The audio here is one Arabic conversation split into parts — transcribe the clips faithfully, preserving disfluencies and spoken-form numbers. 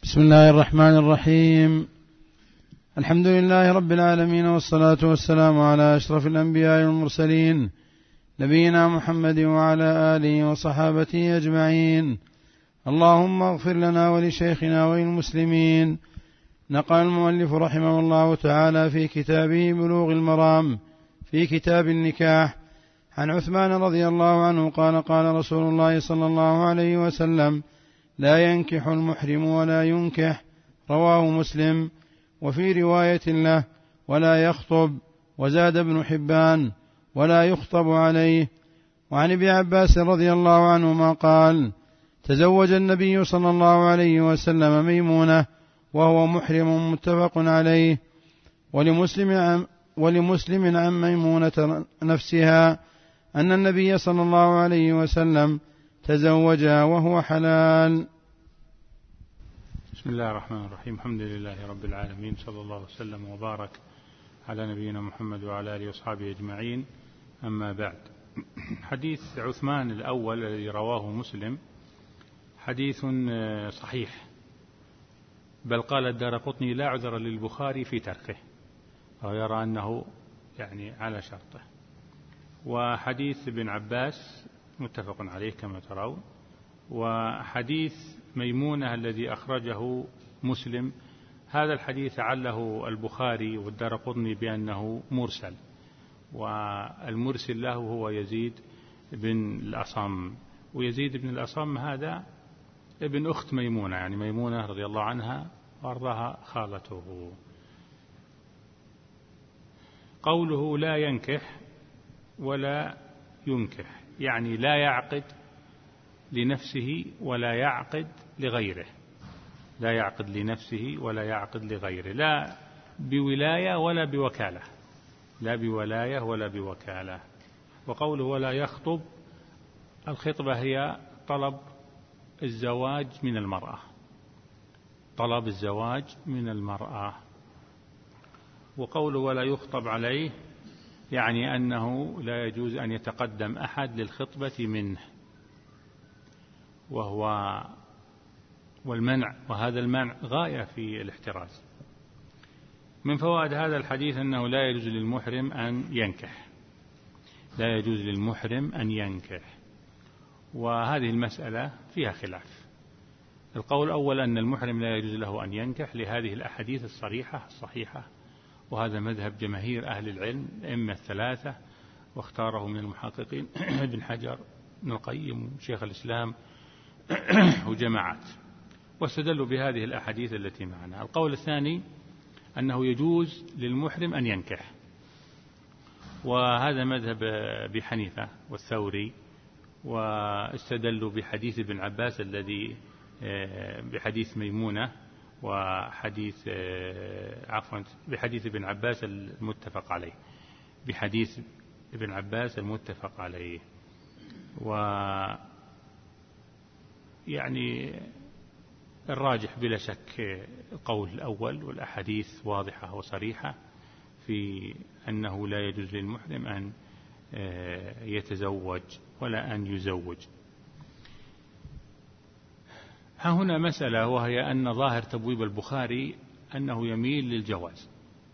بسم الله الرحمن الرحيم. الحمد لله رب العالمين، والصلاة والسلام على أشرف الأنبياء والمرسلين، نبينا محمد وعلى آله وصحابته أجمعين. اللهم اغفر لنا ولشيخنا وللمسلمين. نقل المؤلف رحمه الله تعالى في كتابه بلوغ المرام في كتاب النكاح عن عثمان رضي الله عنه قال: قال رسول الله صلى الله عليه وسلم: لا ينكح المحرم ولا ينكح. رواه مسلم. وفي رواية له: ولا يخطب. وزاد ابن حبان: ولا يخطب عليه. وعن ابن عباس رضي الله عنهما قال: تزوج النبي صلى الله عليه وسلم ميمونة وهو محرم، متفق عليه. ولمسلم عن, ولمسلم عن ميمونة نفسها أن النبي صلى الله عليه وسلم تزوجها وهو حلال. بسم الله الرحمن الرحيم. الحمد لله رب العالمين، صلى الله وسلم وبارك على نبينا محمد وعلى آله وصحبه أجمعين. أما بعد، حديث عثمان الأول الذي رواه مسلم حديث صحيح، بل قال الدارقطني: لا عذر للبخاري في تركه، أو يرى أنه يعني على شرطه. وحديث ابن عباس متفق عليه كما ترون. وحديث ميمونة الذي أخرجه مسلم، هذا الحديث عله البخاري والدارقطني بأنه مرسل، والمرسل له هو يزيد بن الأصم. ويزيد بن الأصم هذا ابن أخت ميمونة، يعني ميمونة رضي الله عنها وأرضاها خالته. قوله لا ينكح ولا ينكح يعني لا يعقد لنفسه ولا يعقد لغيره، لا يعقد لنفسه ولا يعقد لغيره، لا بولاية ولا بوكالة، لا بولاية ولا بوكالة. وقوله ولا يخطب، الخطبة هي طلب الزواج من المرأة، طلب الزواج من المرأة. وقوله ولا يخطب عليه يعني أنه لا يجوز أن يتقدم أحد للخطبة منه، وهو والمنع، وهذا المنع غاية في الاحتراز. من فوائد هذا الحديث أنه لا يجوز للمحرم أن ينكح، لا يجوز للمحرم أن ينكح. وهذه المسألة فيها خلاف. القول الأول أن المحرم لا يجوز له أن ينكح لهذه الأحاديث الصريحة الصحيحة، وهذا مذهب جماهير أهل العلم الأئمة الثلاثة، واختاره من المحققين ابن حجر، ابن القيم، وشيخ الإسلام وجماعات، واستدلوا بهذه الأحاديث التي معنا. القول الثاني أنه يجوز للمحرم أن ينكح، وهذا مذهب أبي حنيفة والثوري، واستدلوا بحديث ابن عباس الذي بحديث ميمونة، وحديث عفوا بحديث ابن عباس المتفق عليه، بحديث ابن عباس المتفق عليه. و يعني الراجح بلا شك القول الأول، والأحاديث واضحة وصريحة في أنه لا يجوز للمحرم أن يتزوج ولا أن يزوج. ها هنا مسألة، وهي أن ظاهر تبويب البخاري أنه يميل للجواز،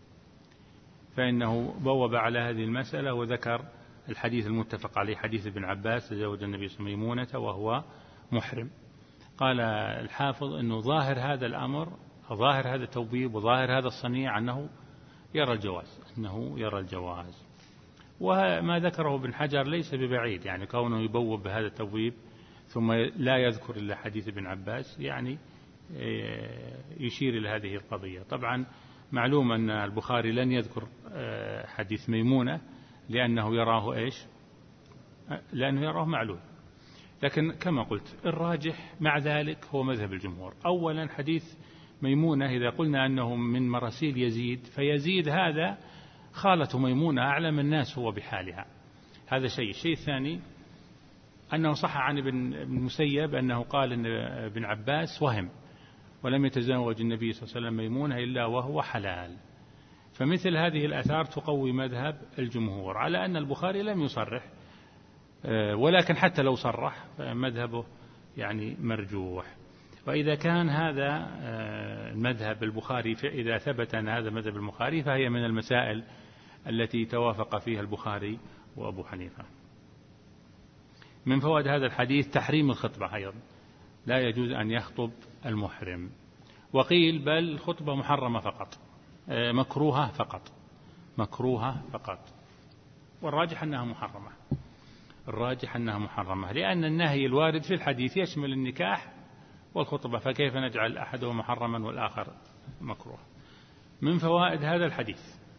فإنه بوب على هذه المسألة وذكر الحديث المتفق عليه، حديث ابن عباس: تزوج النبي صلى الله عليه وسلم ميمونة وهو محرم. قال الحافظ أنه ظاهر هذا الأمر، ظاهر هذا التوبيب وظاهر هذا الصنيع أنه يرى الجواز، أنه يرى الجواز. وما ذكره ابن حجر ليس ببعيد، يعني كونه يبوب بهذا التوبيب ثم لا يذكر إلا حديث ابن عباس، يعني يشير إلى هذه القضية. طبعا معلوم أن البخاري لن يذكر حديث ميمونة لأنه يراه إيش؟ لأنه يراه معلوم. لكن كما قلت الراجح مع ذلك هو مذهب الجمهور. أولا حديث ميمونة إذا قلنا أنه من مراسيل يزيد، فيزيد هذا خالة ميمونة، أعلم الناس هو بحالها، هذا شيء. الشيء الثاني أنه صح عن ابن المسيب أنه قال أن ابن عباس وهم ولم يتزوج النبي صلى الله عليه وسلم ميمونة إلا وهو حلال. فمثل هذه الآثار تقوي مذهب الجمهور على أن البخاري لم يصرح، ولكن حتى لو صرح فمذهبه يعني مرجوح. وإذا كان هذا المذهب البخاري، إذا ثبت أن هذا مذهب البخاري فهي من المسائل التي توافق فيها البخاري وأبو حنيفة. من فوائد هذا الحديث تحريم الخطبة أيضا، لا يجوز أن يخطب المحرم. وقيل بل الخطبة محرمة فقط، مكروهة فقط، مكروهة فقط، والراجح أنها محرمة، الراجح أنها محرمة، لأن النهي الوارد في الحديث يشمل النكاح والخطبة، فكيف نجعل أحدهما محرما والآخر مكروه. من فوائد هذا الحديث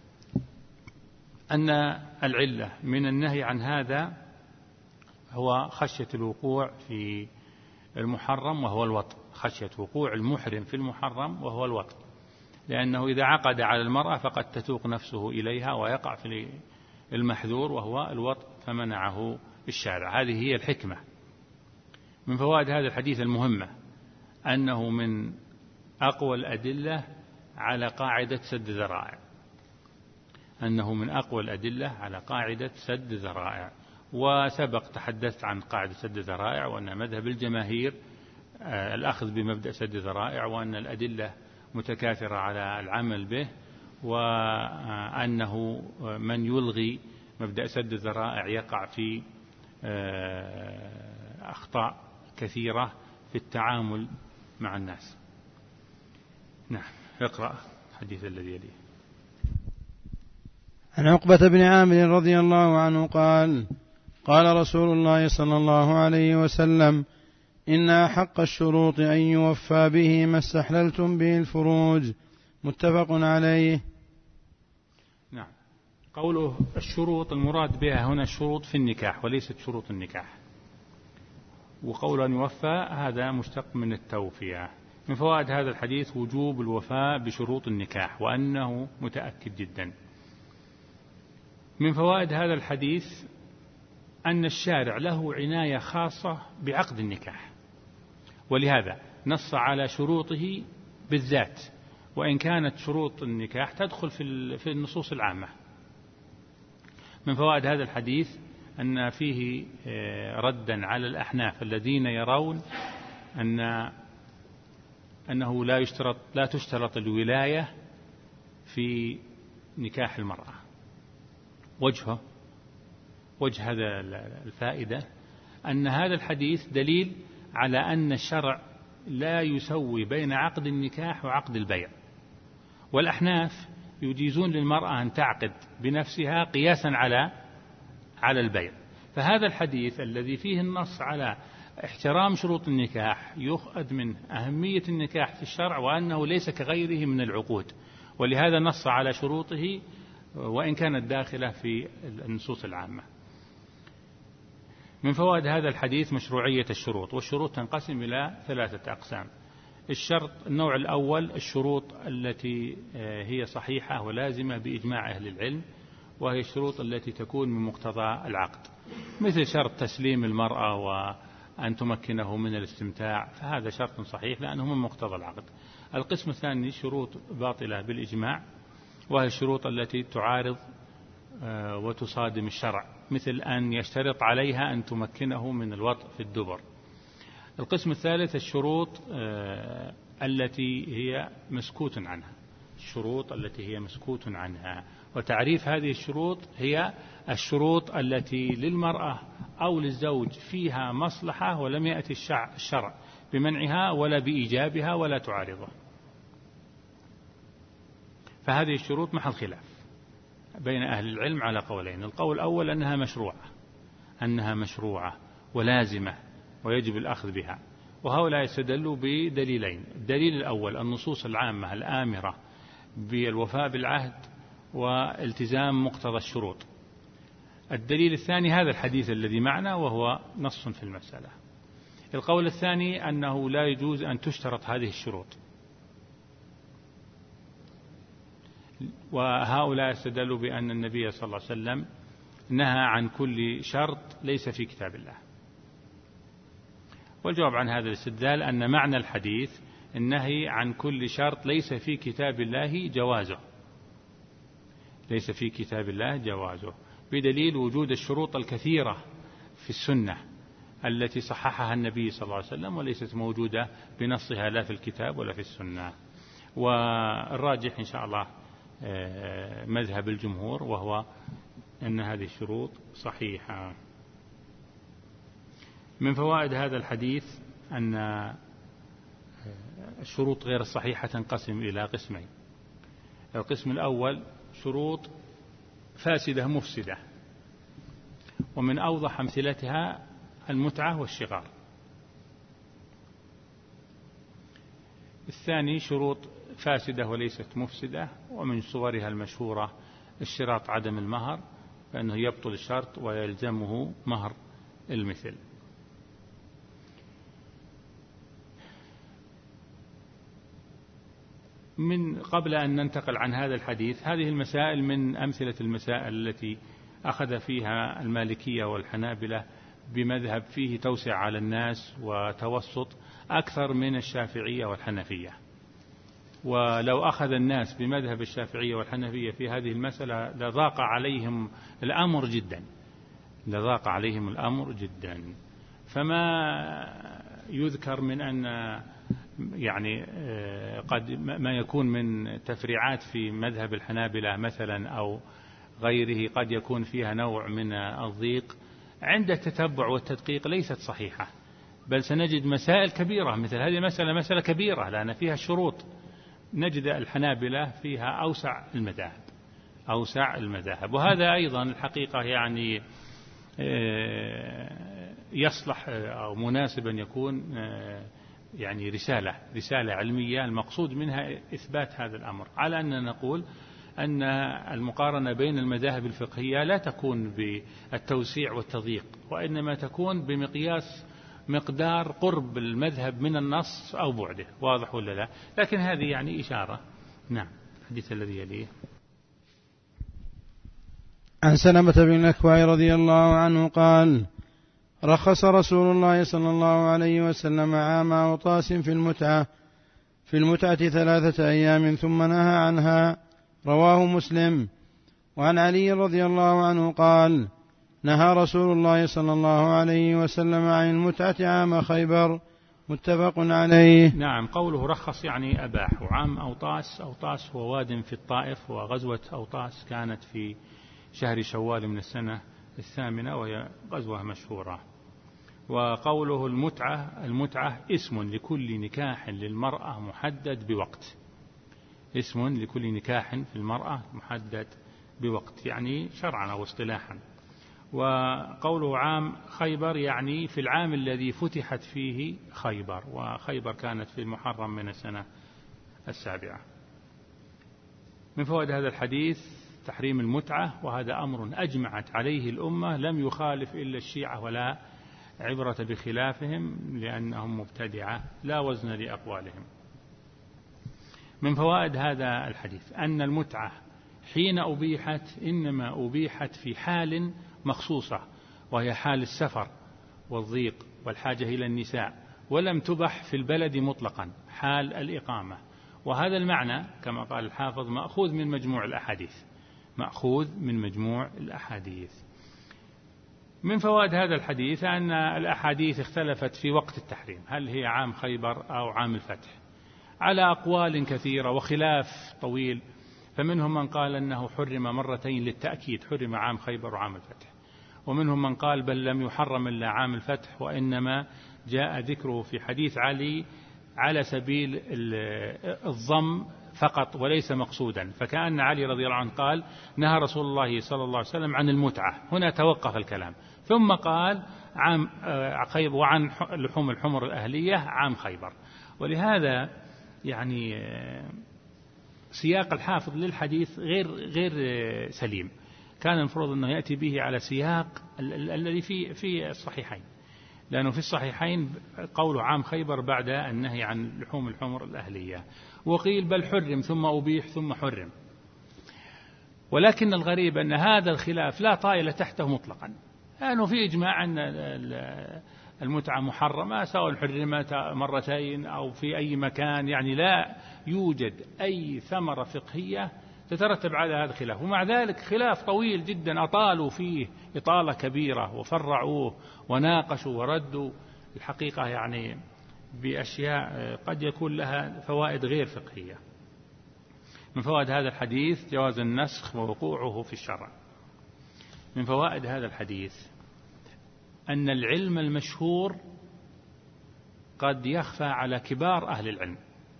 أن العلة من النهي عن هذا هو خشية الوقوع في المحرم وهو الوطء، خشية وقوع المحرم في المحرم وهو الوطء، لأنه إذا عقد على المرأة فقد تتوق نفسه إليها ويقع في المحذور وهو الوطء، فمنعه الشارع. هذه هي الحكمة. من فوائد هذا الحديث المهمة أنه من أقوى الأدلة على قاعدة سد ذرائع، أنه من أقوى الأدلة على قاعدة سد ذرائع. وسبق تحدثت عن قاعدة سد ذرائع، وأن مذهب الجماهير الأخذ بمبدأ سد ذرائع، وأن الأدلة متكاثرة على العمل به، وأنه من يلغي مبدأ سد الذرائع يقع في أخطاء كثيرة في التعامل مع الناس. نعم، اقرأ الحديث الذي يليه. عن عقبة بن عامر رضي الله عنه قال: قال رسول الله صلى الله عليه وسلم: إن أحق الشروط أن يوفى به ما استحللتم به الفروج. متفق عليه. نعم، قوله الشروط المراد بها هنا الشروط في النكاح وليست شروط النكاح، وقول أن يوفى هذا مشتق من التوفية. من فوائد هذا الحديث وجوب الوفاء بشروط النكاح، وأنه متأكد جدا. من فوائد هذا الحديث أن الشارع له عناية خاصة بعقد النكاح، ولهذا نص على شروطه بالذات، وإن كانت شروط النكاح تدخل في النصوص العامة. من فوائد هذا الحديث أن فيه ردا على الأحناف الذين يرون أن أنه لا يشترط لا تشترط الولاية في نكاح المرأة. وجهه وجه هذا الفائدة أن هذا الحديث دليل على أن الشرع لا يسوي بين عقد النكاح وعقد البيع، والأحناف يجيزون للمرأة أن تعقد بنفسها قياسا على على البيع. فهذا الحديث الذي فيه النص على احترام شروط النكاح يؤخذ من أهمية النكاح في الشرع، وأنه ليس كغيره من العقود، ولهذا نص على شروطه وإن كانت داخلة في النصوص العامة. من فوائد هذا الحديث مشروعية الشروط، والشروط تنقسم إلى ثلاثة أقسام. الشرط النوع الأول الشروط التي هي صحيحة ولازمة بإجماع أهل العلم، وهي الشروط التي تكون من مقتضى العقد، مثل شرط تسليم المرأة وأن تمكنه من الاستمتاع، فهذا شرط صحيح لأنه من مقتضى العقد. القسم الثاني شروط باطلة بالإجماع، وهي الشروط التي تعارض وتصادم الشرع، مثل أن يشترط عليها أن تمكنه من الوطء في الدبر. القسم الثالث الشروط التي هي مسكوت عنها، الشروط التي هي مسكوت عنها. وتعريف هذه الشروط هي الشروط التي للمرأة أو للزوج فيها مصلحة ولم يأتي الشرع بمنعها ولا بإيجابها ولا تعارضه، فهذه الشروط محل خلاف بين أهل العلم على قولين. القول الأول أنها مشروعة أنها مشروعة ولازمة ويجب الأخذ بها، وهؤلاء يستدلوا بدليلين. الدليل الأول النصوص العامة الآمرة بالوفاء بالعهد والتزام مقتضى الشروط. الدليل الثاني هذا الحديث الذي معنا وهو نص في المسألة. القول الثاني أنه لا يجوز أن تشترط هذه الشروط، وهؤلاء استدلوا بأن النبي صلى الله عليه وسلم نهى عن كل شرط ليس في كتاب الله. والجواب عن هذا الاستدلال أن معنى الحديث النهي عن كل شرط ليس في كتاب الله جوازه، ليس في كتاب الله جوازه، بدليل وجود الشروط الكثيرة في السنة التي صححها النبي صلى الله عليه وسلم وليست موجودة بنصها لا في الكتاب ولا في السنة. والراجح إن شاء الله مذهب الجمهور، وهو أن هذه الشروط صحيحة. من فوائد هذا الحديث أن الشروط غير الصحيحة تنقسم إلى قسمين. القسم الأول شروط فاسدة مفسدة، ومن أوضح أمثلتها المتعة والشغار. الثاني شروط فاسدة وليست مفسدة، ومن صورها المشهورة اشتراط عدم المهر، فإنه يبطل الشرط ويلزمه مهر المثل. من قبل أن ننتقل عن هذا الحديث، هذه المسائل من أمثلة المسائل التي أخذ فيها المالكية والحنابلة بمذهب فيه توسع على الناس وتوسط أكثر من الشافعية والحنفية. ولو أخذ الناس بمذهب الشافعية والحنفية في هذه المسألة لضاق عليهم الأمر جدا لضاق عليهم الأمر جدا فما يذكر من أن يعني قد ما يكون من تفريعات في مذهب الحنابلة مثلا أو غيره قد يكون فيها نوع من الضيق، عند التتبع والتدقيق ليست صحيحة، بل سنجد مسائل كبيرة مثل هذه المسألة مسألة كبيرة لأن فيها الشروط، نجد الحنابلة فيها أوسع المذاهب أوسع المذاهب وهذا أيضا الحقيقة يعني يصلح أو مناسبا يكون يعني رسالة رسالة علمية المقصود منها إثبات هذا الأمر، على أن نقول أن المقارنة بين المذاهب الفقهية لا تكون بالتوسيع والتضييق، وإنما تكون بمقياس مقدار قرب المذهب من النص أو بعده. واضح ولا لا؟ لكن هذه يعني إشارة. نعم. الحديث الذي يليه عن سلمة بن الأكوع رضي الله عنه قال: رخص رسول الله صلى الله عليه وسلم عام أوطاس في المتعة في المتعة ثلاثة أيام ثم نهى عنها، رواه مسلم. وعن علي رضي الله عنه قال: نهى رسول الله صلى الله عليه وسلم عن المتعة عام خيبر، متفق عليه. نعم. قوله رخص يعني أباح. وعام أوطاس أوطاس هو واد في الطائف، وغزوة أوطاس كانت في شهر شوال من السنة الثامنة وهي غزوة مشهورة. وقوله المتعة المتعة اسم لكل نكاح للمرأة محدد بوقت اسم لكل نكاح في المرأة محدد بوقت يعني شرعا أو اصطلاحا. وقوله عام خيبر يعني في العام الذي فتحت فيه خيبر، وخيبر كانت في المحرم من السنة السابعة. من فوائد هذا الحديث تحريم المتعة، وهذا أمر أجمعت عليه الأمة لم يخالف إلا الشيعة، ولا عبرة بخلافهم لأنهم مبتدعة لا وزن لأقوالهم. من فوائد هذا الحديث أن المتعة حين أبيحت إنما أبيحت في حال مخصوصة، وهي حال السفر والضيق والحاجة إلى النساء، ولم تبح في البلد مطلقا حال الإقامة. وهذا المعنى كما قال الحافظ مأخوذ من مجموع الأحاديث مأخوذ من مجموع الأحاديث. من فوائد هذا الحديث أن الأحاديث اختلفت في وقت التحريم، هل هي عام خيبر أو عام الفتح، على أقوال كثيرة وخلاف طويل. فمنهم من قال أنه حرم مرتين للتأكيد، حرم عام خيبر وعام الفتح، ومنهم من قال بل لم يحرم إلا عام الفتح، وإنما جاء ذكره في حديث علي على سبيل الضم فقط وليس مقصودا، فكأن علي رضي الله عنه قال نهى رسول الله صلى الله عليه وسلم عن المتعة، هنا توقف الكلام، ثم قال عام خيبر وعن لحوم الحمر الأهلية عام خيبر. ولهذا يعني سياق الحافظ للحديث غير غير سليم، كان المفروض أنه يأتي به على سياق الذي في في الصحيحين، لأنه في الصحيحين قول عام خيبر بعد النهي عن لحوم الحمر الأهلية، وقيل بل حرم ثم أبيح ثم حرم. ولكن الغريب أن هذا الخلاف لا طائل تحته مطلقا، لأنه في إجماع أن المتعة محرمة سواء حرمت مرتين أو في أي مكان، يعني لا يوجد أي ثمرة فقهية تترتب على هذا الخلاف. ومع ذلك خلاف طويل جدا أطالوا فيه إطالة كبيرة وفرعوه وناقشوا وردوا الحقيقة يعني بأشياء قد يكون لها فوائد غير فقهية. من فوائد هذا الحديث جواز النسخ ووقوعه في الشرع. من فوائد هذا الحديث أن العلم المشهور قد يخفى على كبار أهل العلم،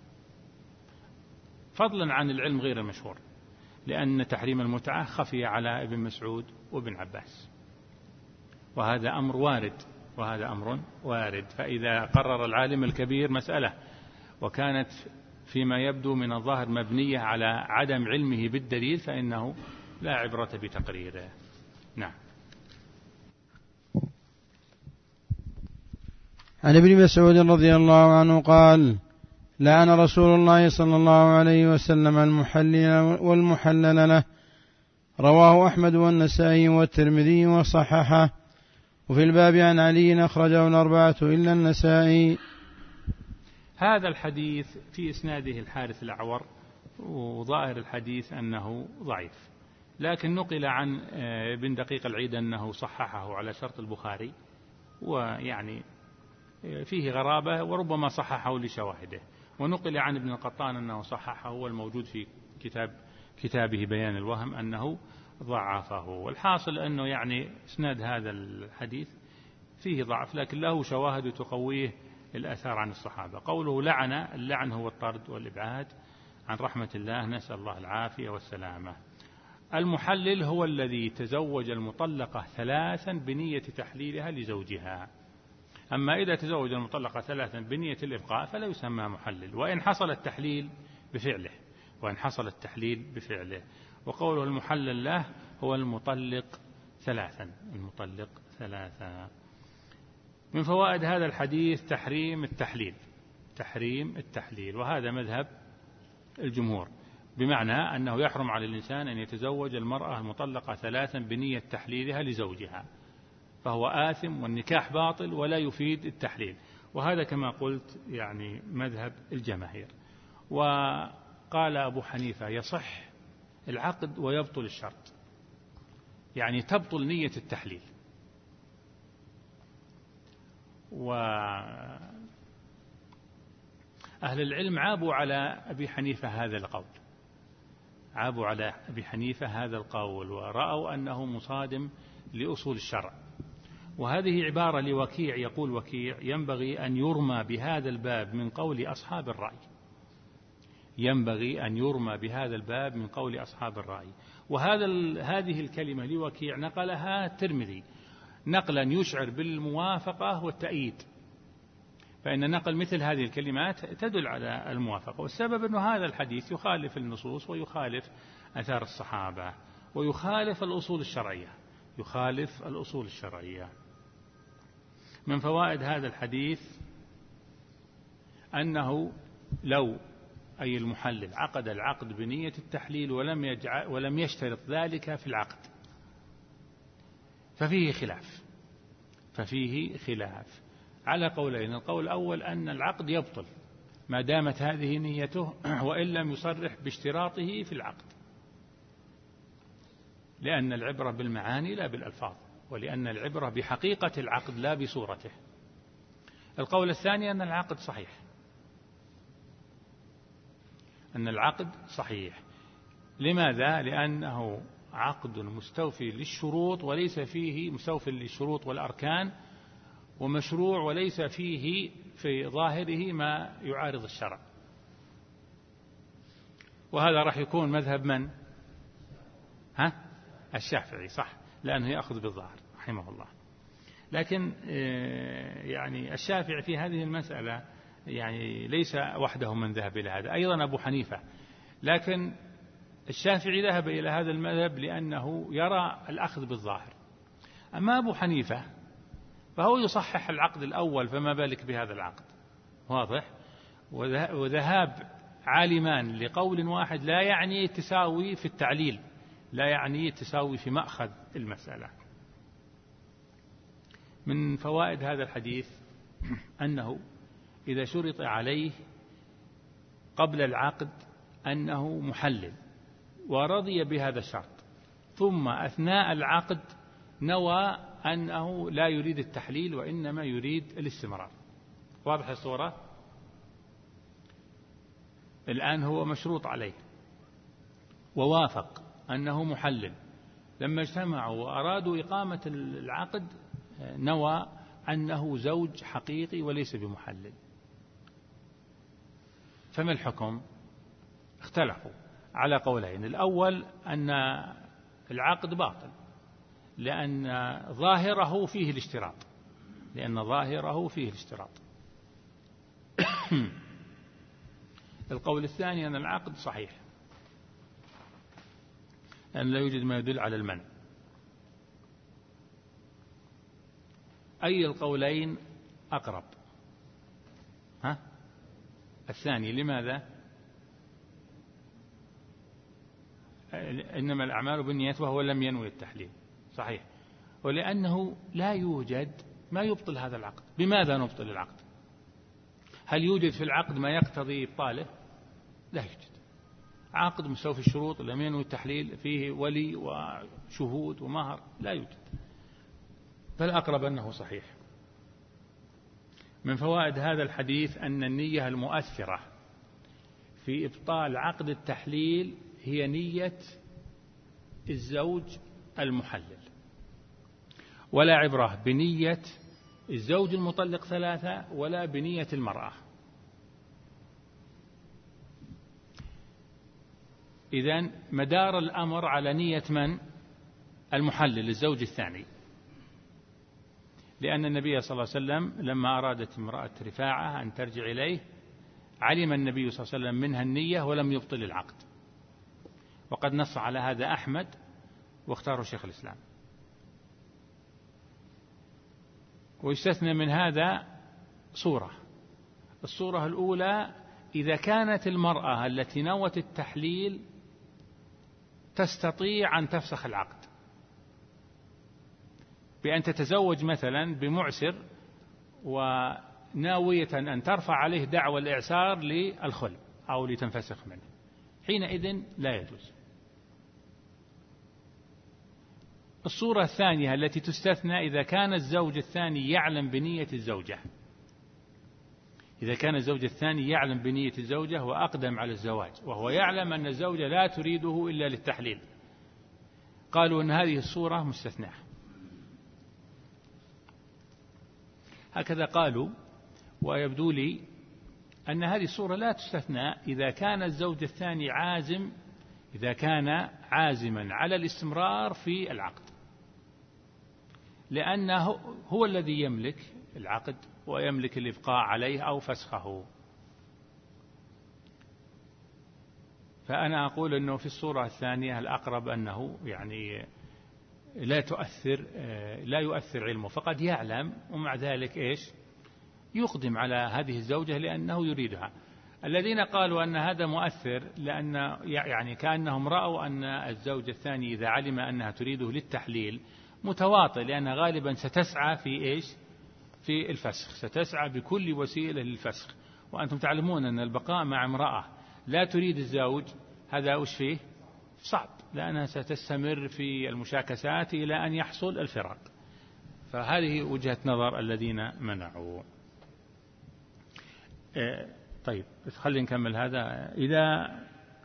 فضلا عن العلم غير المشهور، لأن تحريم المتعة خفي على ابن مسعود وابن عباس، وهذا أمر وارد وهذا أمر وارد. فإذا قرر العالم الكبير مسألة وكانت فيما يبدو من الظاهر مبنية على عدم علمه بالدليل فإنه لا عبرة بتقريره. نعم. عن ابن مسعود رضي الله عنه قال: لعن رسول الله صلى الله عليه وسلم المحلل والمحلل له. رواه أحمد والنسائي والترمذي وصححه. وفي الباب عن علي أخرجه الأربعة إلا النسائي. هذا الحديث في إسناده الحارث الأعور، وظاهر الحديث أنه ضعيف، لكن نقل عن ابن دقيق العيد أنه صححه على شرط البخاري، ويعني فيه غرابة وربما صححه لشواهده. ونقل عن ابن القطان أنه صححه، والموجود في كتاب كتابه بيان الوهم أنه ضعفه. والحاصل أنه يعني إسناد هذا الحديث فيه ضعف، لكن له شواهد تقويه الأثار عن الصحابة. قوله لعن، اللعن هو الطرد والإبعاد عن رحمة الله، نسأل الله العافية والسلامة. المحلل هو الذي تزوج المطلقة ثلاثا بنية تحليلها لزوجها. أما إذا تزوج المطلقة ثلاثا بنية الإبقاء فلا يسمى محلل، وإن حصل التحليل بفعله وإن حصل التحليل بفعله. وقوله المحلل له هو المطلق ثلاثا المطلق ثلاثا. من فوائد هذا الحديث تحريم التحليل تحريم التحليل وهذا مذهب الجمهور، بمعنى أنه يحرم على الإنسان أن يتزوج المرأة المطلقة ثلاثا بنية تحليلها لزوجها، فهو آثم والنكاح باطل ولا يفيد التحليل. وهذا كما قلت يعني مذهب الجماهير. وقال أبو حنيفة يصح العقد ويبطل الشرط، يعني تبطل نية التحليل. وأهل العلم عابوا على أبي حنيفة هذا القول عابوا على أبي حنيفة هذا القول ورأوا أنه مصادم لأصول الشرع. وهذه عبارة لوكيع، يقول وكيع: ينبغي أن يرمى بهذا الباب من قول أصحاب الرأي ينبغي أن يرمى بهذا الباب من قول أصحاب الرأي. وهذا هذه الكلمة لوكيع نقلها الترمذي نقلا يشعر بالموافقة والتأييد، فإن نقل مثل هذه الكلمات تدل على الموافقة. والسبب أن هذا الحديث يخالف النصوص ويخالف أثار الصحابة ويخالف الأصول الشرعية يخالف الأصول الشرعية. من فوائد هذا الحديث أنه لو أي المحلل عقد العقد بنية التحليل ولم يجعل ولم يشترط ذلك في العقد ففيه خلاف ففيه خلاف على قولين. القول الأول أن العقد يبطل ما دامت هذه نيته وإن لم يصرح باشتراطه في العقد، لأن العبرة بالمعاني لا بالألفاظ، ولأن العبرة بحقيقة العقد لا بصورته. القول الثاني أن العقد صحيح أن العقد صحيح لماذا؟ لأنه عقد مستوفي للشروط وليس فيه مستوفي للشروط والأركان، ومشروع وليس فيه في ظاهره ما يعارض الشرع. وهذا راح يكون مذهب من؟ ها؟ الشافعي، صح، لأنه يأخذ بالظاهر رحمه الله. لكن يعني الشافعي في هذه المسألة يعني ليس وحده من ذهب إلى هذا، أيضا أبو حنيفة، لكن الشافعي ذهب إلى هذا المذهب لأنه يرى الأخذ بالظاهر. أما أبو حنيفة فهو يصحح العقد الأول، فما بالك بهذا العقد، واضح. وذهاب عالمان لقول واحد لا يعني التساوي في التعليل، لا يعني التساوي في مأخذ المسألة. من فوائد هذا الحديث أنه إذا شرط عليه قبل العقد أنه محلل ورضي بهذا الشرط، ثم أثناء العقد نوى أنه لا يريد التحليل وإنما يريد الاستمرار. واضح الصورة؟ الآن هو مشروط عليه ووافق أنه محلل، لما اجتمعوا وأرادوا إقامة العقد نوى أنه زوج حقيقي وليس بمحلل، فما الحكم؟ اختلفوا على قولين. الأول أن العقد باطل لأن ظاهره فيه الاشتراط، لأن ظاهره فيه الاشتراط. القول الثاني أن العقد صحيح، أن لا يوجد ما يدل على المنع. أي القولين أقرب؟ ها؟ الثاني. لماذا؟ إنما الأعمال بالنيات وهو لم ينوي التحليل. صحيح، ولأنه لا يوجد ما يبطل هذا العقد. بماذا نبطل العقد؟ هل يوجد في العقد ما يقتضي إبطاله؟ لا يوجد. عقد مستوفي الشروط لم ينوي التحليل، فيه ولي وشهود ومهر، لا يوجد. فالأقرب أنه صحيح. من فوائد هذا الحديث أن النية المؤثرة في إبطال عقد التحليل هي نية الزوج المحلل، ولا عبرة بنية الزوج المطلق ثلاثة ولا بنية المرأة. إذن مدار الأمر على نية من؟ المحلل، الزوج الثاني، لأن النبي صلى الله عليه وسلم لما أرادت امرأة رفاعة أن ترجع إليه علم النبي صلى الله عليه وسلم منها النية ولم يبطل العقد، وقد نص على هذا أحمد واختاره شيخ الإسلام. ويستثنى من هذا صورة. الصورة الأولى إذا كانت المرأة التي نوت التحليل تستطيع أن تفسخ العقد بأن تتزوج مثلا بمعسر وناوية أن ترفع عليه دعوى الإعسار للخلع أو لتنفسخ منه، حينئذ لا يجوز. الصورة الثانية التي تستثنى إذا كان الزوج الثاني يعلم بنية الزوجة، إذا كان الزوج الثاني يعلم بنية الزوجة وأقدم على الزواج وهو يعلم أن الزوجة لا تريده إلا للتحليل، قالوا أن هذه الصورة مستثناة. هكذا قالوا، ويبدو لي أن هذه الصورة لا تستثنى إذا كان الزوج الثاني عازم، إذا كان عازما على الاستمرار في العقد، لأنه هو الذي يملك العقد ويملك الإبقاء عليه أو فسخه. فأنا أقول أنه في الصورة الثانية الأقرب أنه يعني لا تؤثر لا يؤثر علمه، فقد يعلم ومع ذلك إيش يقدم على هذه الزوجة لأنه يريدها. الذين قالوا أن هذا مؤثر لأن يعني كأنهم رأوا أن الزوج الثاني إذا علم أنها تريده للتحليل متواطئ، لأنها غالبا ستسعى في إيش في الفسخ، ستسعى بكل وسيلة للفسخ. وأنتم تعلمون أن البقاء مع امرأة لا تريد الزوج هذا وش فيه صعب، لأنها ستستمر في المشاكسات إلى أن يحصل الفراق. فهذه وجهة نظر الذين منعوا. طيب خلينا نكمل هذا. إذا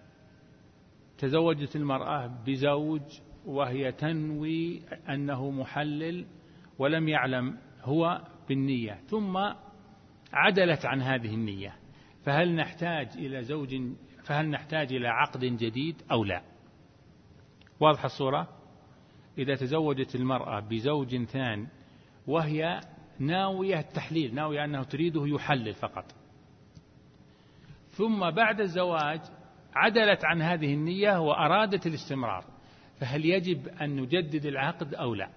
تزوجت المرأة بزوج وهي تنوي أنه محلل ولم يعلم هو بالنية ثم عدلت عن هذه النية، فهل نحتاج إلى زوج فهل نحتاج إلى عقد جديد أو لا؟ واضح الصورة؟ إذا تزوجت المرأة بزوج ثاني وهي ناوية التحليل، ناوية أنه تريده يحلل فقط، ثم بعد الزواج عدلت عن هذه النية وأرادت الاستمرار، فهل يجب أن نجدد العقد أو لا؟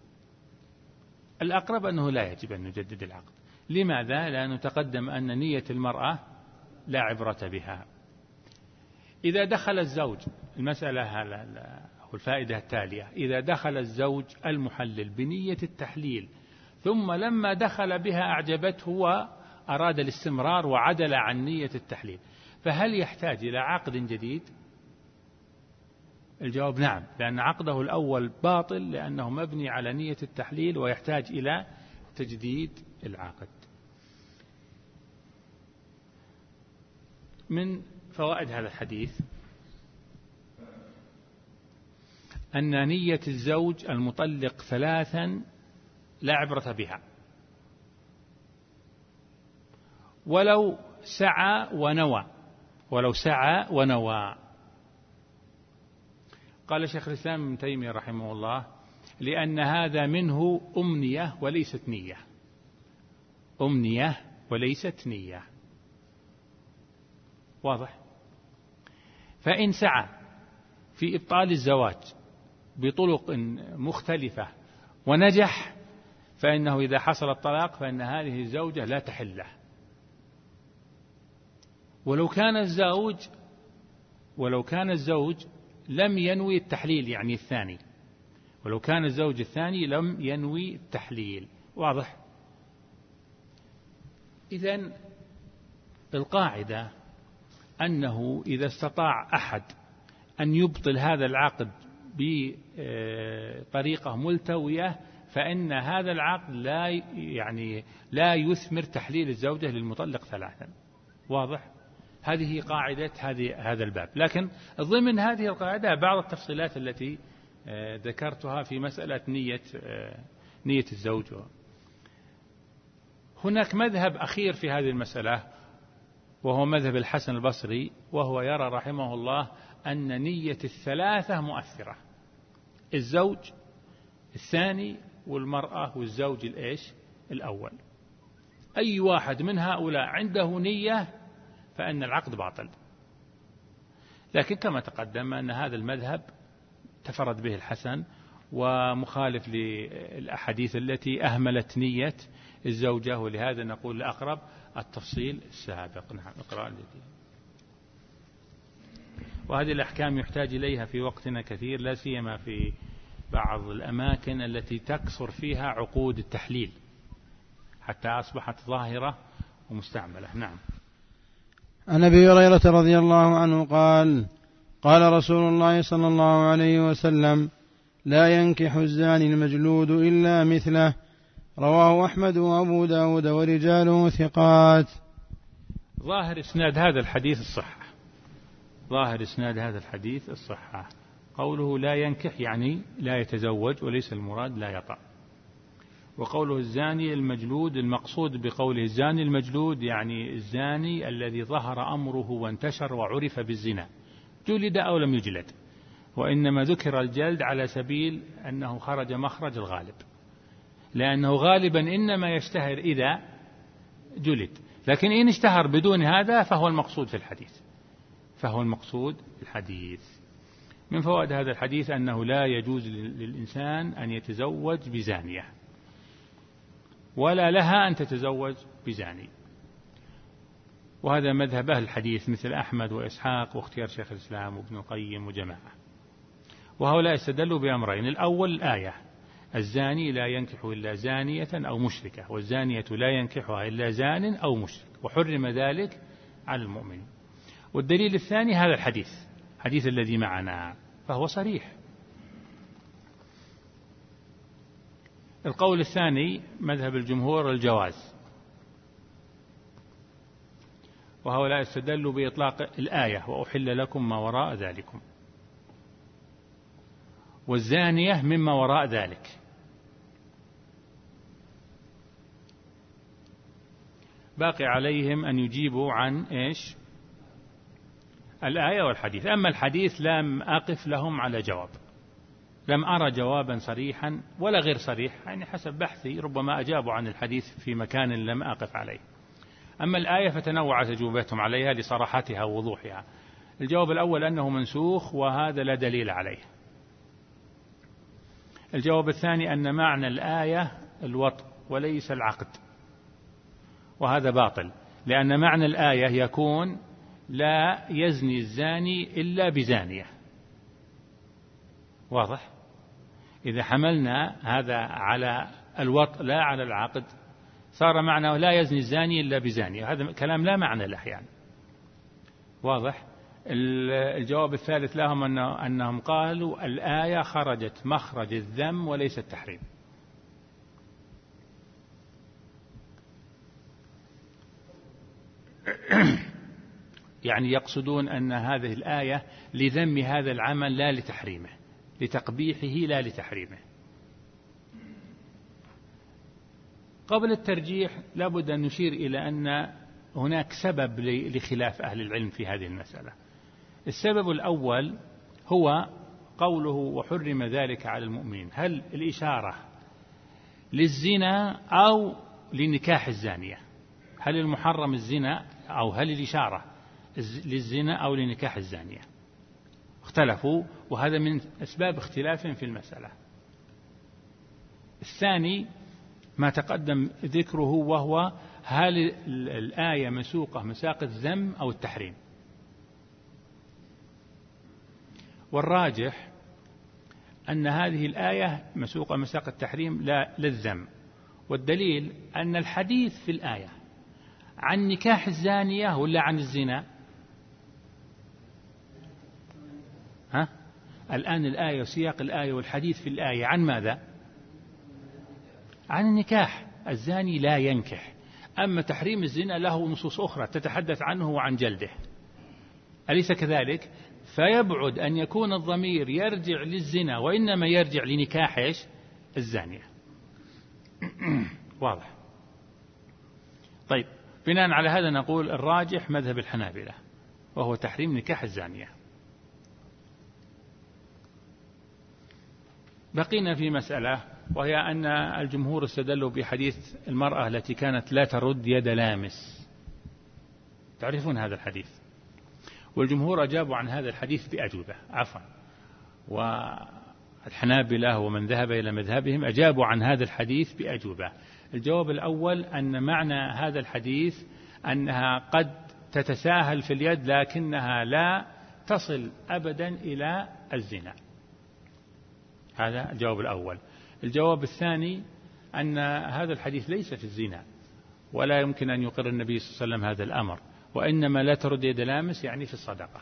الأقرب أنه لا يجب أن نجدد العقد. لماذا؟ لأنه تقدم أن نية المرأة لا عبرة بها. إذا دخل الزوج، المسألة أو الفائدة التالية، إذا دخل الزوج المحلل بنية التحليل ثم لما دخل بها أعجبته وأراد الاستمرار وعدل عن نية التحليل، فهل يحتاج إلى عقد جديد الجواب نعم، لأن عقده الأول باطل لأنه مبني على نية التحليل ويحتاج إلى تجديد العقد. من فوائد هذا الحديث أن نية الزوج المطلق ثلاثا لا عبرة بها ولو سعى ونوى، ولو سعى ونوى. قال شيخ الإسلام ابن تيمية رحمه الله: لأن هذا منه أمنية وليست نية، أمنية وليست نية. واضح؟ فإن سعى في إبطال الزواج بطرق مختلفة ونجح، فإنه إذا حصل الطلاق فإن هذه الزوجة لا تحل له. ولو كان الزوج ولو كان الزوج لم ينوي التحليل، يعني الثاني، ولو كان الزوج الثاني لم ينوي التحليل. واضح؟ إذن القاعدة أنه إذا استطاع أحد أن يبطل هذا العقد بطريقة ملتوية فإن هذا العقد لا يعني لا يثمر تحليل الزوجة للمطلق ثلاثا. واضح؟ هذه قاعدة هذه هذا الباب. لكن ضمن هذه القاعدة بعض التفصيلات التي ذكرتها في مسألة نية نية الزوج. هناك مذهب أخير في هذه المسألة وهو مذهب الحسن البصري، وهو يرى رحمه الله أن نية الثلاثة مؤثرة، الزوج الثاني والمرأة والزوج الإيش الأول، أي واحد من هؤلاء عنده نية فإن العقد باطل. لكن كما تقدم أن هذا المذهب تفرد به الحسن ومخالف للأحاديث التي أهملت نية الزوجة، ولهذا نقول الأقرب التفصيل السابق. نعم، اقرأ الذي. وهذه الأحكام يحتاج إليها في وقتنا كثير، لا سيما في بعض الأماكن التي تكثر فيها عقود التحليل حتى أصبحت ظاهرة ومستعملة. نعم. عن أبي هريرة رضي الله عنه قال: قال رسول الله صلى الله عليه وسلم: لا ينكح الزاني المجلود إلا مثله. رواه أحمد وأبو داود ورجاله ثقات. ظاهر إسناد هذا الحديث الصحة، ظاهر إسناد هذا الحديث الصحة. قوله لا ينكح يعني لا يتزوج، وليس المراد لا يطأ. وقوله الزاني المجلود، المقصود بقوله الزاني المجلود يعني الزاني الذي ظهر أمره وانتشر وعرف بالزنا، جلد أو لم يجلد، وإنما ذكر الجلد على سبيل أنه خرج مخرج الغالب، لأنه غالبا إنما يشتهر إذا جلد، لكن إن اشتهر بدون هذا فهو المقصود في الحديث، فهو المقصود في الحديث. من فوائد هذا الحديث أنه لا يجوز للإنسان أن يتزوج بزانية، ولا لها أن تتزوج بزاني، وهذا مذهب أهل الحديث مثل أحمد وإسحاق واختيار شيخ الإسلام وابن القيم وجماعة. وهؤلاء استدلوا بأمرين: الأول الآية: الزاني لا ينكح إلا زانية أو مشركة، والزانية لا ينكحها إلا زان أو مشرك، وحرم ذلك على المؤمن. والدليل الثاني هذا الحديث، الحديث الذي معنا، فهو صريح. القول الثاني مذهب الجمهور الجواز، وهؤلاء استدلوا بإطلاق الآية: وأحل لكم ما وراء ذلكم، والزانية مما وراء ذلك. باقي عليهم أن يجيبوا عن إيش؟ الآية والحديث. أما الحديث لم أقف لهم على جواب، لم أرى جوابا صريحا ولا غير صريح، يعني حسب بحثي ربما أجابوا عن الحديث في مكان لم أقف عليه. أما الآية فتنوعت أجوبتهم عليها لصراحتها ووضوحها. الجواب الأول أنه منسوخ، وهذا لا دليل عليه. الجواب الثاني أن معنى الآية الوطء وليس العقد، وهذا باطل، لأن معنى الآية يكون لا يزني الزاني إلا بزانية. واضح؟ إذا حملنا هذا على الوطء لا على العقد صار معناه لا يزني الزاني إلا بزانية، هذا كلام لا معنى له يعني. واضح؟ الجواب الثالث لهم أنهم قالوا الآية خرجت مخرج الذم وليس التحريم. يعني يقصدون أن هذه الآية لذم هذا العمل لا لتحريمه، لتقبيحه لا لتحريمه. قبل الترجيح لابد أن نشير إلى أن هناك سبب لخلاف أهل العلم في هذه المسألة. السبب الأول هو قوله وحرم ذلك على المؤمنين، هل الإشارة للزنا أو لنكاح الزانية؟ هل المحرم الزنا أو هل الإشارة للزنا أو لنكاح الزانية؟ اختلفوا، وهذا من أسباب اختلاف في المسألة. الثاني ما تقدم ذكره، وهو هل الآية مسوقة مساق الذم أو التحريم؟ والراجح أن هذه الآية مسوقة مساق التحريم لا للذم، والدليل أن الحديث في الآية عن نكاح الزانية ولا عن الزنا؟ ها؟ الآن الآية وسياق الآية والحديث في الآية عن ماذا؟ عن النكاح، الزاني لا ينكح. أما تحريم الزنا له نصوص أخرى تتحدث عنه وعن جلده، أليس كذلك؟ فيبعد أن يكون الضمير يرجع للزنا، وإنما يرجع لنكاح الزانية. واضح؟ طيب، بناء على هذا نقول الراجح مذهب الحنابلة، وهو تحريم نكاح الزانية. بقينا في مسألة، وهي أن الجمهور استدلوا بحديث المرأة التي كانت لا ترد يد لامس. تعرفون هذا الحديث، والجمهور أجابوا عن هذا الحديث بأجوبة، عفوا، والحنابلة ومن ذهب إلى مذهبهم أجابوا عن هذا الحديث بأجوبة. الجواب الأول أن معنى هذا الحديث أنها قد تتساهل في اليد، لكنها لا تصل أبدا إلى الزنا. هذا الجواب الأول. الجواب الثاني أن هذا الحديث ليس في الزنا، ولا يمكن أن يقر النبي صلى الله عليه وسلم هذا الأمر، وإنما لا ترد يد لامس يعني في الصدقة.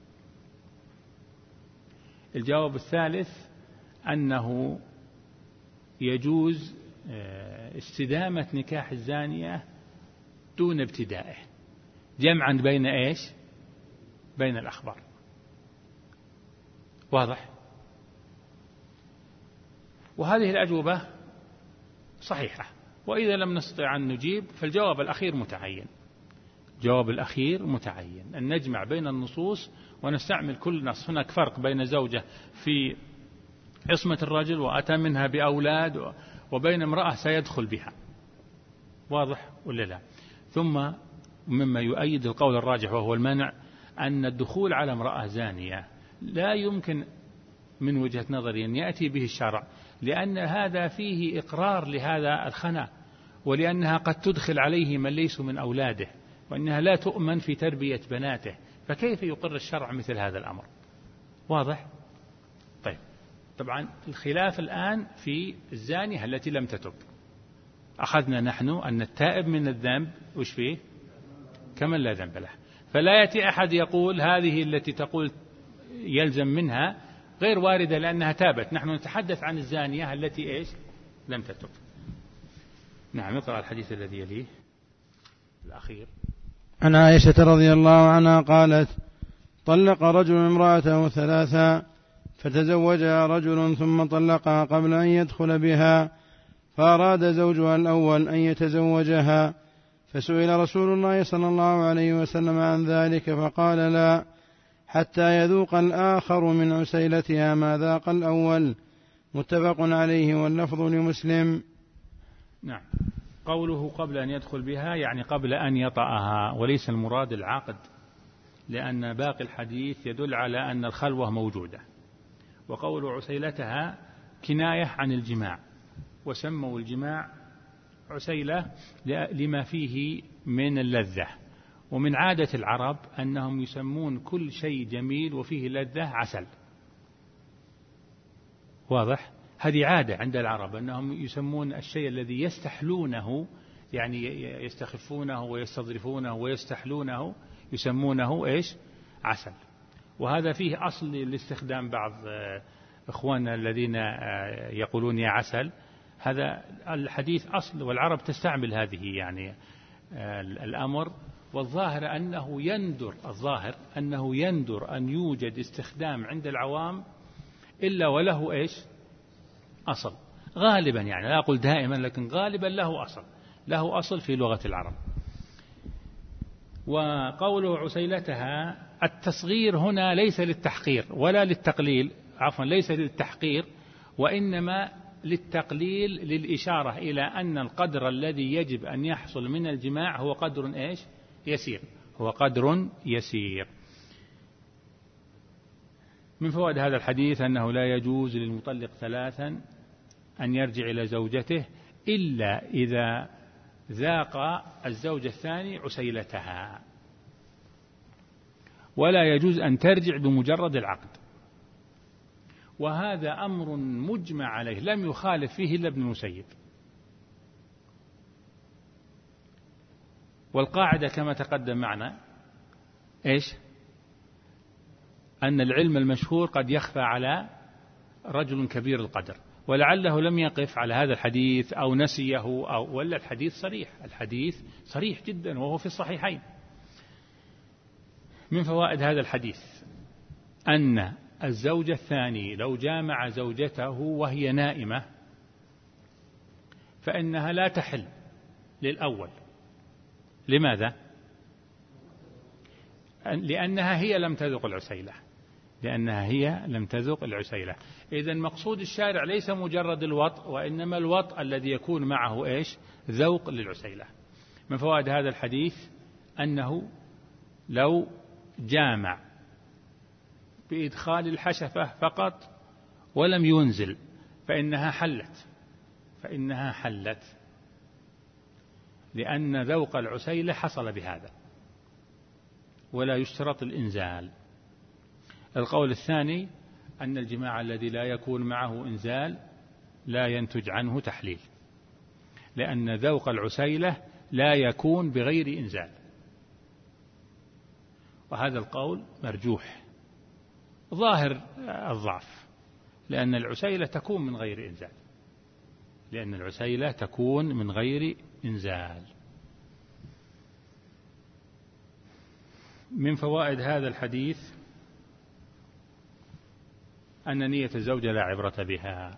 الجواب الثالث أنه يجوز استدامة نكاح الزانية دون ابتدائه، جمعا بين إيش؟ بين الأخبار. واضح؟ وهذه الأجوبة صحيحة، وإذا لم نستطع أن نجيب فالجواب الأخير متعين. الجواب الأخير متعين أن نجمع بين النصوص ونستعمل كل نص. هناك فرق بين زوجة في عصمة الرجل وأتى منها بأولاد، وبين امرأة سيدخل بها. واضح ولا لا؟ ثم مما يؤيد القول الراجح وهو المنع، أن الدخول على امرأة زانية لا يمكن من وجهة نظري أن يأتي به الشرع، لأن هذا فيه إقرار لهذا الخنا، ولأنها قد تدخل عليه من ليسوا من أولاده، وأنها لا تؤمن في تربية بناته، فكيف يقر الشرع مثل هذا الأمر؟ واضح؟ طيب، طبعا الخلاف الآن في الزانية التي لم تتب. أخذنا نحن أن التائب من الذنب وش فيه؟ كمن لا ذنب له. فلا يأتي أحد يقول هذه التي تقول يلزم منها غير واردة لأنها تابت. نحن نتحدث عن الزانية التي إيش؟ لم تتب. نعم، اقرأ الحديث الذي يليه الأخير. عن عائشة رضي الله عنها قالت: طلق رجل امرأته ثلاثا، فتزوجها رجل ثم طلقها قبل أن يدخل بها، فأراد زوجها الأول أن يتزوجها، فسئل رسول الله صلى الله عليه وسلم عن ذلك فقال: لا، حتى يذوق الآخر من عسيلتها ما ذاق الأول. متفق عليه، واللفظ لمسلم. نعم، قوله قبل أن يدخل بها يعني قبل أن يطأها، وليس المراد العقد، لأن باقي الحديث يدل على أن الخلوة موجودة. وقول عسيلتها كناية عن الجماع، وسموا الجماع عسيلة لما فيه من اللذة. ومن عادة العرب أنهم يسمون كل شيء جميل وفيه لذة عسل. واضح؟ هذه عادة عند العرب أنهم يسمون الشيء الذي يستحلونه، يعني يستخفونه ويستظرفونه ويستحلونه، يسمونه إيش؟ عسل. وهذا فيه أصل لاستخدام بعض إخواننا الذين يقولون يا عسل، هذا الحديث أصل، والعرب تستعمل هذه يعني الأمر. والظاهر أنه يندر الظاهر أنه يندر أن يوجد استخدام عند العوام إلا وله إيش أصل، غالبا يعني لا أقول دائما لكن غالبا له أصل، له أصل في لغة العرب. وقوله عسيلتها، التصغير هنا ليس للتحقير ولا للتقليل، عفوا ليس للتحقير وإنما للتقليل، للإشارة إلى أن القدر الذي يجب أن يحصل من الجماع هو قدر إيش يسير، هو قدر يسير. من فوائد هذا الحديث أنه لا يجوز للمطلق ثلاثا أن يرجع إلى زوجته إلا إذا ذاق الزوج الثاني عسيلتها، ولا يجوز أن ترجع بمجرد العقد، وهذا أمر مجمع عليه لم يخالف فيه إلا ابن المسيب. والقاعدة كما تقدم معنا إيش؟ أن العلم المشهور قد يخفى على رجل كبير القدر، ولعله لم يقف على هذا الحديث أو نسيه أو ولا الحديث صريح، الحديث صريح جدا وهو في الصحيحين. من فوائد هذا الحديث أن الزوج الثاني لو جامع زوجته وهي نائمة فإنها لا تحل للأول. لماذا؟ لأنها هي لم تذق العسيلة، لأنها هي لم تذق العسيلة. إذن مقصود الشارع ليس مجرد الوطء، وإنما الوطء الذي يكون معه إيش؟ ذوق للعسيلة. من فوائد هذا الحديث أنه لو جامع بإدخال الحشفة فقط ولم ينزل فإنها حلت، فإنها حلت لأن ذوق العسيلة حصل بهذا، ولا يشترط الإنزال. القول الثاني أن الجماع الذي لا يكون معه إنزال لا ينتج عنه تحليل، لأن ذوق العسيلة لا يكون بغير إنزال، وهذا القول مرجوح ظاهر الضعف، لأن العسيلة تكون من غير إنزال، لأن العسيلة تكون من غير إنزال. من فوائد هذا الحديث أن نية الزوجة لا عبرة بها،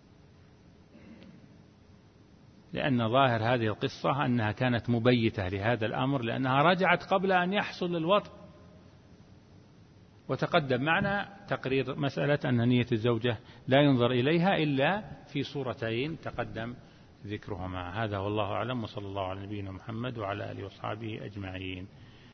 لأن ظاهر هذه القصة أنها كانت مبيتة لهذا الأمر، لأنها رجعت قبل أن يحصل الوطء. وتقدم معنا تقرير مسألة أن نية الزوجة لا ينظر إليها إلا في صورتين تقدم ذكرهما. هذا والله أعلم، وصلى الله على نبينا محمد وعلى آله وصحبه أجمعين.